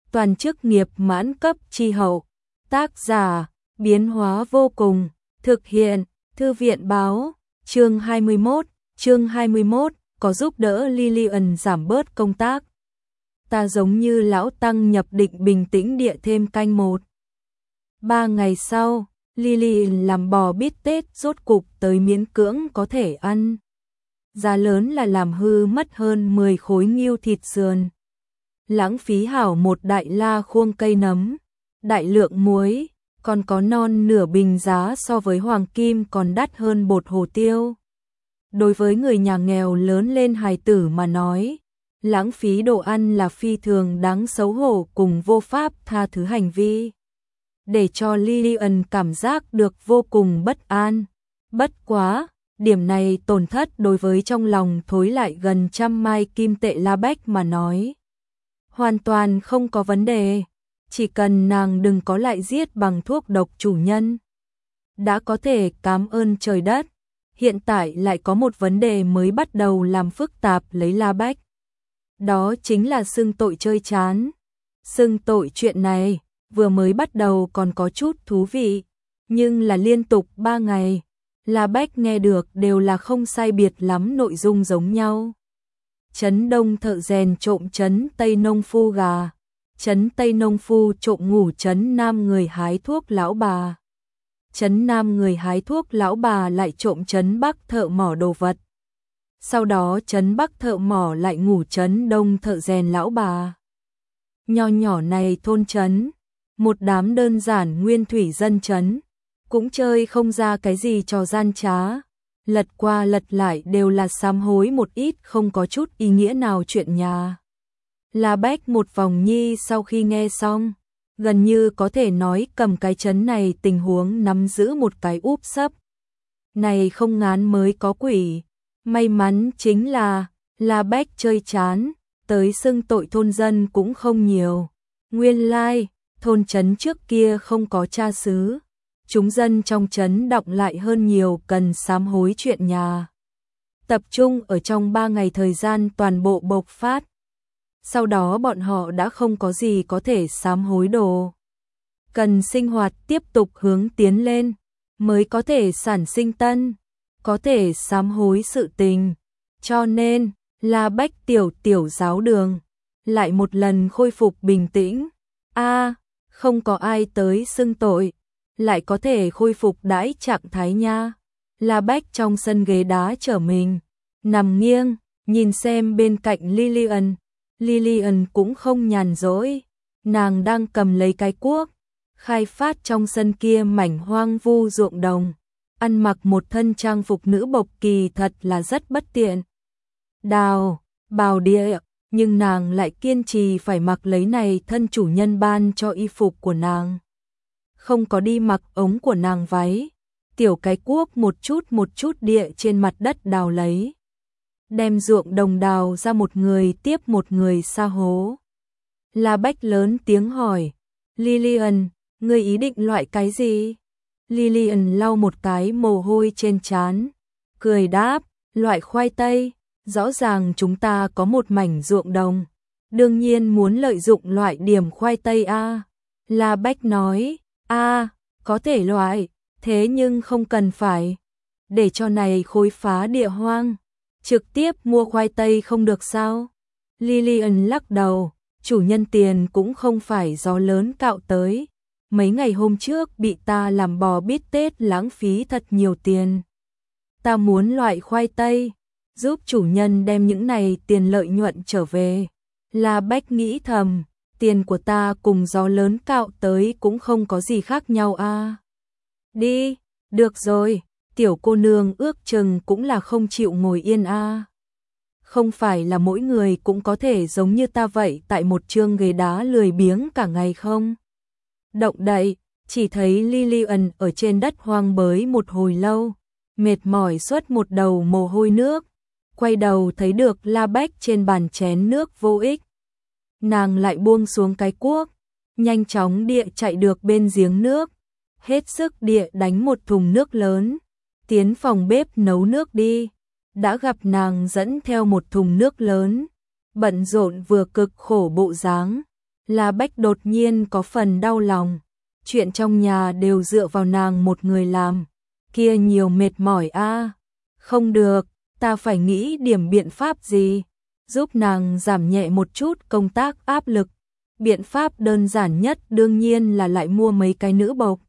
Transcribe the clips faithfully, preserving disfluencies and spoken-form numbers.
toàn chức nghiệp mãn cấp chi hậu. Tác giả, biến hóa vô cùng, thực hiện, Thư viện báo, chương hai mươi mốt, chương hai mươi mốt, có giúp đỡ Lillian giảm bớt công tác. Ta giống như lão tăng nhập định bình tĩnh địa thêm canh một. Ba ngày sau, Lillian làm bò bít tết rốt cục tới miễn cưỡng có thể ăn. Giá lớn là làm hư mất hơn mười khối nghêu thịt sườn. Lãng phí hảo một đại la khuông cây nấm, đại lượng muối, còn có non nửa bình giá so với hoàng kim còn đắt hơn bột hồ tiêu. Đối với người nhà nghèo lớn lên hài tử mà nói, lãng phí đồ ăn là phi thường đáng xấu hổ cùng vô pháp tha thứ hành vi. Để cho Lillian cảm giác được vô cùng bất an. Bất quá, điểm này tổn thất đối với trong lòng thối lại gần trăm mai kim tệ La Bách mà nói. Hoàn toàn không có vấn đề, chỉ cần nàng đừng có lại giết bằng thuốc độc chủ nhân. Đã có thể cảm ơn trời đất, hiện tại lại có một vấn đề mới bắt đầu làm phức tạp lấy La Bách. Đó chính là xưng tội chơi chán. Xưng tội chuyện này, vừa mới bắt đầu còn có chút thú vị, nhưng là liên tục ba ngày, La Bách nghe được đều là không sai biệt lắm nội dung giống nhau. Trấn Đông thợ rèn trộm trấn Tây nông phu gà, trấn Tây nông phu trộm ngủ trấn Nam người hái thuốc lão bà. Trấn Nam người hái thuốc lão bà lại trộm trấn Bắc thợ mỏ đồ vật. Sau đó trấn Bắc thợ mỏ lại ngủ trấn Đông thợ rèn lão bà. Nho nhỏ này thôn trấn, một đám đơn giản nguyên thủy dân trấn, cũng chơi không ra cái gì trò gian trá. Lật qua lật lại đều là sám hối một ít không có chút ý nghĩa nào chuyện nhà. La Bách một vòng nhi sau khi nghe xong, gần như có thể nói cầm cái chấn này tình huống nắm giữ một cái úp sấp. Này không ngán mới có quỷ, may mắn chính là La Bách chơi chán, tới xưng tội thôn dân cũng không nhiều. Nguyên lai, thôn trấn trước kia không có cha xứ. Chúng dân trong trấn đọng lại hơn nhiều cần sám hối chuyện nhà. Tập trung ở trong ba ngày thời gian toàn bộ bộc phát. Sau đó bọn họ đã không có gì có thể sám hối đồ. Cần sinh hoạt tiếp tục hướng tiến lên, mới có thể sản sinh tân, có thể sám hối sự tình. Cho nên, La Bách tiểu tiểu giáo đường, lại một lần khôi phục bình tĩnh. A, không có ai tới xưng tội, lại có thể khôi phục đãi trạng thái nha. La Bách trong sân ghế đá trở mình, nằm nghiêng, nhìn xem bên cạnh Lillian. Lillian cũng không nhàn rỗi, nàng đang cầm lấy cái cuốc, khai phát trong sân kia mảnh hoang vu ruộng đồng, ăn mặc một thân trang phục nữ bộc kỳ thật là rất bất tiện. Đào, bào địa, nhưng nàng lại kiên trì phải mặc lấy này thân chủ nhân ban cho y phục của nàng. Không có đi mặc ống của nàng váy, tiểu cái cuốc một chút một chút địa trên mặt đất đào lấy. Đem ruộng đồng đào ra một người tiếp một người sa hố. La Bách lớn tiếng hỏi, Lillian, ngươi ý định loại cái gì? Lillian lau một cái mồ hôi trên trán, cười đáp, loại khoai tây, rõ ràng chúng ta có một mảnh ruộng đồng, đương nhiên muốn lợi dụng loại điểm khoai tây a. La Bách nói, a, có thể loại, thế nhưng không cần phải, để cho này khối phá địa hoang. Trực tiếp mua khoai tây không được sao? Lillian lắc đầu, chủ nhân tiền cũng không phải gió lớn cạo tới. Mấy ngày hôm trước bị ta làm bò bít tết lãng phí thật nhiều tiền. Ta muốn loại khoai tây, giúp chủ nhân đem những này tiền lợi nhuận trở về. La Bách nghĩ thầm, tiền của ta cùng gió lớn cạo tới cũng không có gì khác nhau a. À. Đi, được rồi. Tiểu cô nương ước chừng cũng là không chịu ngồi yên a. À. Không phải là mỗi người cũng có thể giống như ta vậy tại một chương ghế đá lười biếng cả ngày không? Động đậy, chỉ thấy Lillian ở trên đất hoang bới một hồi lâu, mệt mỏi suốt một đầu mồ hôi nước, quay đầu thấy được La Bách trên bàn chén nước vô ích. Nàng lại buông xuống cái cuốc, nhanh chóng địa chạy được bên giếng nước, hết sức địa đánh một thùng nước lớn. Tiến phòng bếp nấu nước đi, đã gặp nàng dẫn theo một thùng nước lớn, bận rộn vừa cực khổ bộ dáng. La Bách đột nhiên có phần đau lòng. Chuyện trong nhà đều dựa vào nàng một người làm. Kia nhiều mệt mỏi a. Không được, ta phải nghĩ điểm biện pháp gì. Giúp nàng giảm nhẹ một chút công tác áp lực. Biện pháp đơn giản nhất đương nhiên là lại mua mấy cái nữ bộc.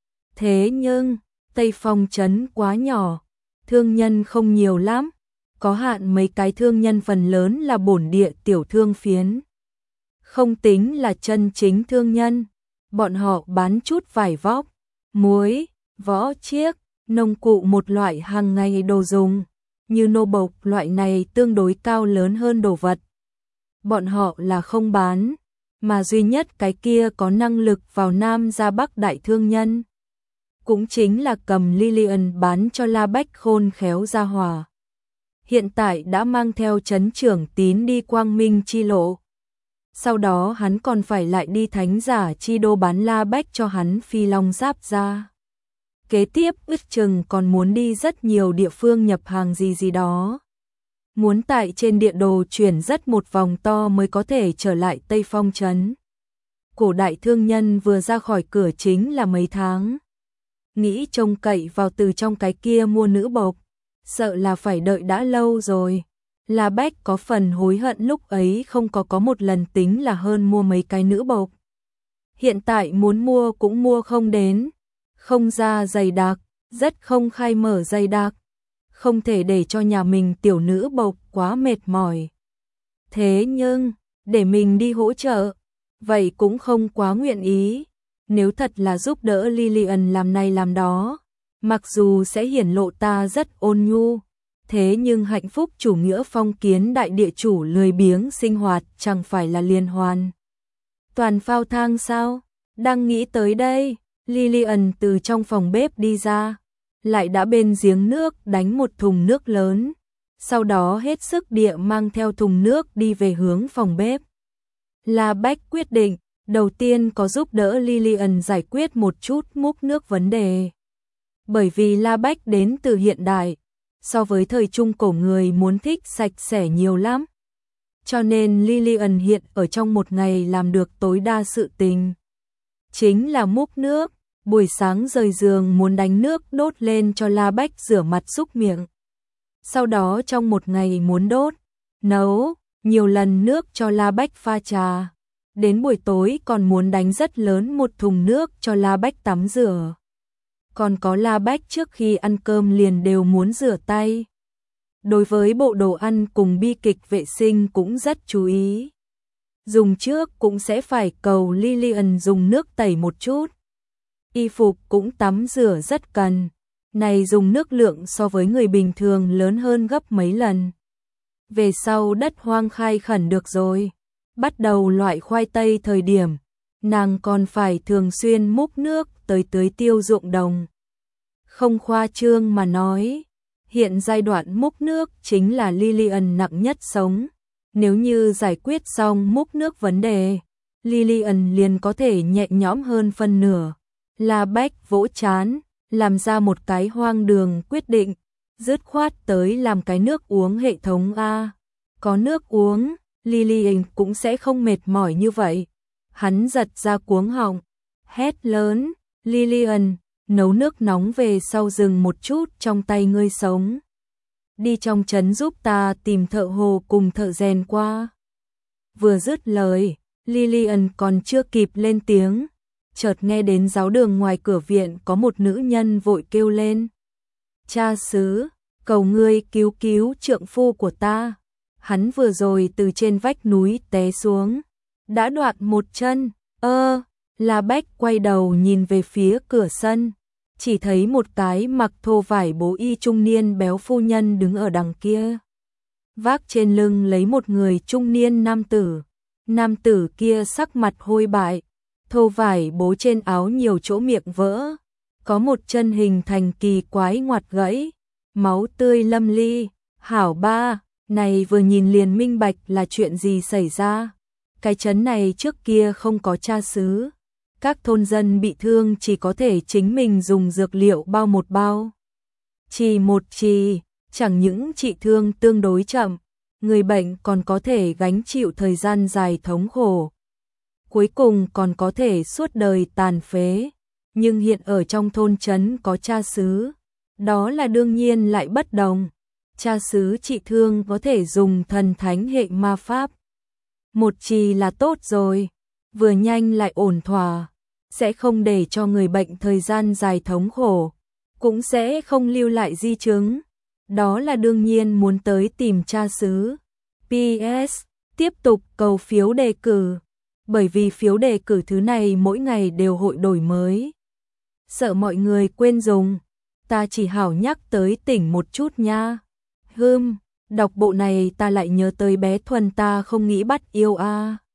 Thế nhưng, Tây Phong trấn quá nhỏ. Thương nhân không nhiều lắm. Có hạn mấy cái thương nhân phần lớn là bổn địa tiểu thương phiến. Không tính là chân chính thương nhân. Bọn họ bán chút vải vóc, muối, võ chiếc, nông cụ một loại hàng ngày đồ dùng. Như nô bộc loại này tương đối cao lớn hơn đồ vật. Bọn họ là không bán, mà duy nhất cái kia có năng lực vào Nam ra Bắc đại thương nhân. Cũng chính là cầm Lilian bán cho La Bách khôn khéo ra hòa. Hiện tại đã mang theo trấn trưởng Tín đi Quang Minh chi lộ. Sau đó hắn còn phải lại đi Thánh Giả chi đô bán La Bách cho hắn Phi Long Giáp ra. Kế tiếp ước chừng còn muốn đi rất nhiều địa phương nhập hàng gì gì đó. Muốn tại trên địa đồ chuyển rất một vòng to mới có thể trở lại Tây Phong trấn. Cổ đại thương nhân vừa ra khỏi cửa chính là mấy tháng. Nghĩ trông cậy vào từ trong cái kia mua nữ bộc, sợ là phải đợi đã lâu rồi. La Bách có phần hối hận lúc ấy không có có một lần tính là hơn mua mấy cái nữ bộc. Hiện tại muốn mua cũng mua không đến. Không ra dày đặc, rất không khai mở dày đặc. Không thể để cho nhà mình tiểu nữ bộc quá mệt mỏi. Thế nhưng, để mình đi hỗ trợ, vậy cũng không quá nguyện ý. Nếu thật là giúp đỡ Lilian làm này làm đó, mặc dù sẽ hiển lộ ta rất ôn nhu, thế nhưng hạnh phúc chủ nghĩa phong kiến đại địa chủ lười biếng sinh hoạt chẳng phải là liên hoàn. Toàn phao thang sao? Đang nghĩ tới đây, Lilian từ trong phòng bếp đi ra, lại đã bên giếng nước đánh một thùng nước lớn, sau đó hết sức địa mang theo thùng nước đi về hướng phòng bếp. La Bách quyết định, đầu tiên có giúp đỡ Lilian giải quyết một chút múc nước vấn đề. Bởi vì La Bách đến từ hiện đại, so với thời trung cổ người muốn thích sạch sẽ nhiều lắm. Cho nên Lilian hiện ở trong một ngày làm được tối đa sự tình. Chính là múc nước, buổi sáng rời giường muốn đánh nước đốt lên cho La Bách rửa mặt súc miệng. Sau đó trong một ngày muốn đốt, nấu, nhiều lần nước cho La Bách pha trà. Đến buổi tối còn muốn đánh rất lớn một thùng nước cho La Bách tắm rửa. Còn có La Bách trước khi ăn cơm liền đều muốn rửa tay. Đối với bộ đồ ăn cùng bi kịch vệ sinh cũng rất chú ý. Dùng trước cũng sẽ phải cầu Lilian dùng nước tẩy một chút. Y phục cũng tắm rửa rất cần. Này dùng nước lượng so với người bình thường lớn hơn gấp mấy lần. Về sau đất hoang khai khẩn được rồi. Bắt đầu loại khoai tây thời điểm, nàng còn phải thường xuyên múc nước tới tưới tiêu ruộng đồng. Không khoa trương mà nói, hiện giai đoạn múc nước chính là Lilian nặng nhất sống. Nếu như giải quyết xong múc nước vấn đề, Lilian liền có thể nhẹ nhõm hơn phân nửa. La Bách vỗ chán, làm ra một cái hoang đường quyết định, dứt khoát tới làm cái nước uống hệ thống A. Có nước uống, Lilian cũng sẽ không mệt mỏi như vậy. Hắn giật ra cuống họng, hét lớn, Lilian, nấu nước nóng về sau dừng một chút trong tay ngươi sống. Đi trong trấn giúp ta tìm thợ hồ cùng thợ rèn qua. Vừa dứt lời, Lilian còn chưa kịp lên tiếng, chợt nghe đến giáo đường ngoài cửa viện có một nữ nhân vội kêu lên. Cha xứ, cầu ngươi cứu cứu trượng phu của ta. Hắn vừa rồi từ trên vách núi té xuống, đã đoạn một chân. Ơ, La Bách quay đầu nhìn về phía cửa sân, chỉ thấy một cái mặc thô vải bố y trung niên béo phu nhân đứng ở đằng kia. Vác trên lưng lấy một người trung niên nam tử. Nam tử kia sắc mặt hôi bại, thô vải bố trên áo nhiều chỗ miệng vỡ, có một chân hình thành kỳ quái ngoặt gãy, máu tươi lâm ly. Hảo ba, này vừa nhìn liền minh bạch là chuyện gì xảy ra. Cái trấn này trước kia không có cha xứ, các thôn dân bị thương chỉ có thể chính mình dùng dược liệu bao một bao. Chỉ một chỉ, chẳng những trị thương tương đối chậm, người bệnh còn có thể gánh chịu thời gian dài thống khổ. cuối cùng còn có thể suốt đời tàn phế. Nhưng hiện ở trong thôn trấn có cha xứ, đó là đương nhiên lại bất đồng. Cha xứ trị thương có thể dùng thần thánh hệ ma pháp. Một trì là tốt rồi, vừa nhanh lại ổn thỏa, sẽ không để cho người bệnh thời gian dài thống khổ, cũng sẽ không lưu lại di chứng. Đó là đương nhiên muốn tới tìm cha xứ. pê ét. Tiếp tục cầu phiếu đề cử, bởi vì phiếu đề cử thứ này mỗi ngày đều hội đổi mới. Sợ mọi người quên dùng, ta chỉ hảo nhắc tới tỉnh một chút nha. Hừm, đọc bộ này ta lại nhớ tới bé Thuần ta không nghĩ bắt yêu a. À.